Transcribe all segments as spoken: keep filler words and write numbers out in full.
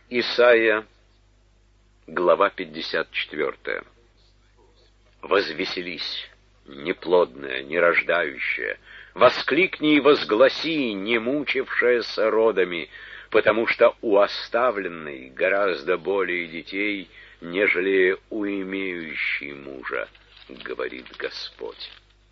Исайя, глава пятьдесят четвёртая. «Возвеселись, неплодная, нерождающая, воскликни и возгласи, не мучившаяся родами, потому что у оставленной гораздо более детей, нежели у имеющей мужа, говорит Господь.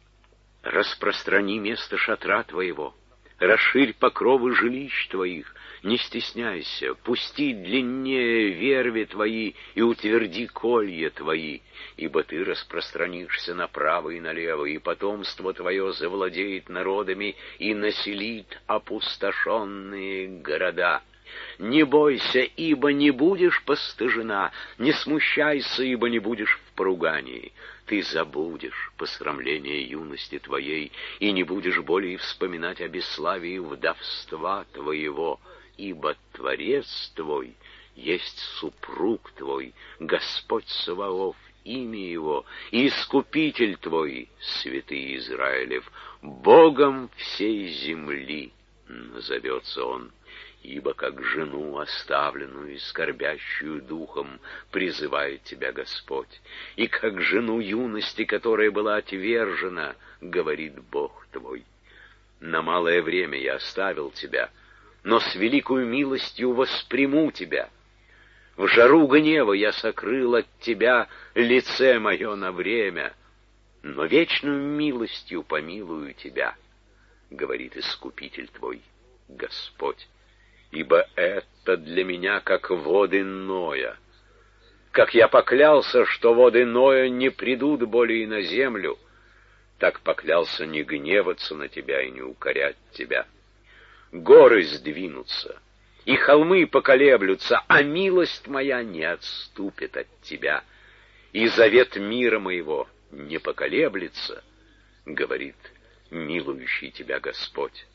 Распространи место шатра твоего, расширь покровы жилищ твоих, не стесняйся, пусти длиннее верви твои и утверди колья твои, ибо ты распространишься направо и налево, и потомство твое завладеет народами и населит опустошенные города. Не бойся, ибо не будешь постыжена, не смущайся, ибо не будешь в поругании. Ты забудешь посрамление юности твоей, и не будешь более вспоминать о бесславии вдовства твоего, ибо Творец твой есть супруг твой, Господь Саваоф, имя его, и Искупитель твой, святый Израилев, Богом всей земли назовется он. Ибо как жену оставленную и скорбящую духом призывает тебя Господь, и как жену юности, которая была отвержена, говорит Бог твой. На малое время я оставил тебя, но с великою милостью восприму тебя. В жару гнева я сокрыл от тебя лице мое на время, но вечную милостью помилую тебя, говорит Искупитель твой, Господь. Ибо это для меня как воды Ноя. Как я поклялся, что воды Ноя не придут более на землю, так поклялся не гневаться на тебя и не укорять тебя. Горы сдвинутся, и холмы поколеблются, а милость моя не отступит от тебя, и завет мира моего не поколеблется, говорит милующий тебя Господь.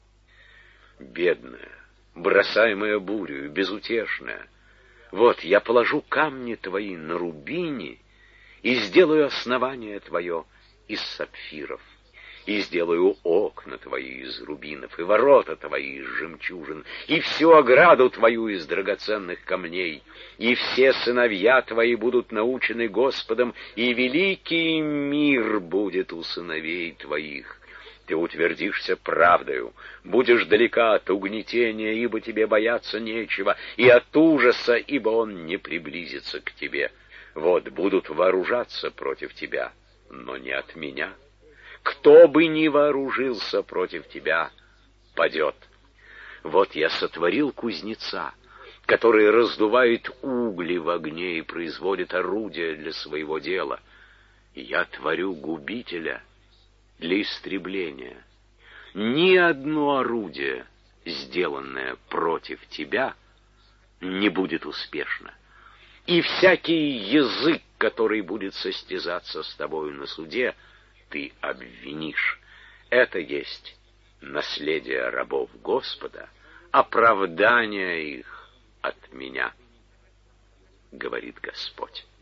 Бедная, бросаемая бурью, безутешная, вот я положу камни твои на рубине и сделаю основание твое из сапфиров, и сделаю окна твои из рубинов, и ворота твои из жемчужин, и всю ограду твою из драгоценных камней, и все сыновья твои будут научены Господом, и великий мир будет у сыновей твоих. Ты утвердишься правдою, будешь далека от угнетения, ибо тебе бояться нечего, и от ужаса, ибо он не приблизится к тебе. Вот будут вооружаться против тебя, но не от меня. Кто бы ни вооружился против тебя, падет. Вот я сотворил кузнеца, который раздувает угли в огне и производит орудия для своего дела. И я творю губителя для истребления. Ни одно орудие, сделанное против тебя, не будет успешно. И всякий язык, который будет состязаться с тобою на суде, ты обвинишь. Это есть наследие рабов Господа, оправдание их от меня, говорит Господь.